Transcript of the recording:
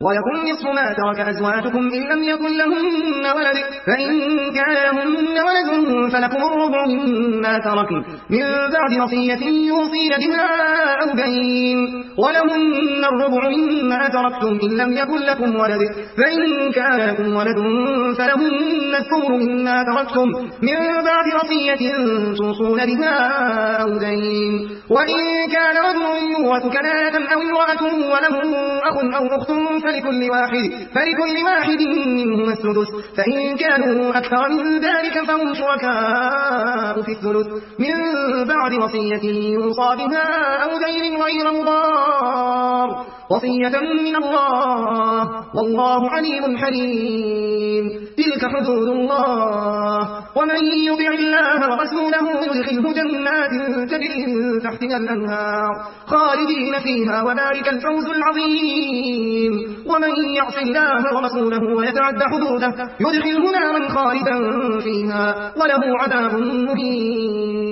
ولكم نصف ما ترك أزواجكم إن لم يكن لهن ولد فإن كان لهن ولد فلكم الربع مما تركن من بعد وصية يوصين بها أو دين ولهن الربع مما تركتم إن لم يكن لكم ولد فإن كان لكم ولد فلهن الثمن مما تركتم من بعد وصية توصون بها أو دين وإن كان رجل يورث كلالة أو امرأة وله أخ أو أخت فلكل واحد منهما السدس فإن كانوا أكثر من ذلك فهم شركاء في الثلث من بعد وصية يوصى بها أو دين غير مضار وصية من الله والله عليم حليم تلك حدود الله ومن يطع الله ورسوله يدخله جنات تجري من تحتها الأنهار خالدين فيها وذلك الفوز العظيم ومن يعص الله ورسوله ويتعد حدوده يدخله نارا خالدا فيها وله عذاب مهين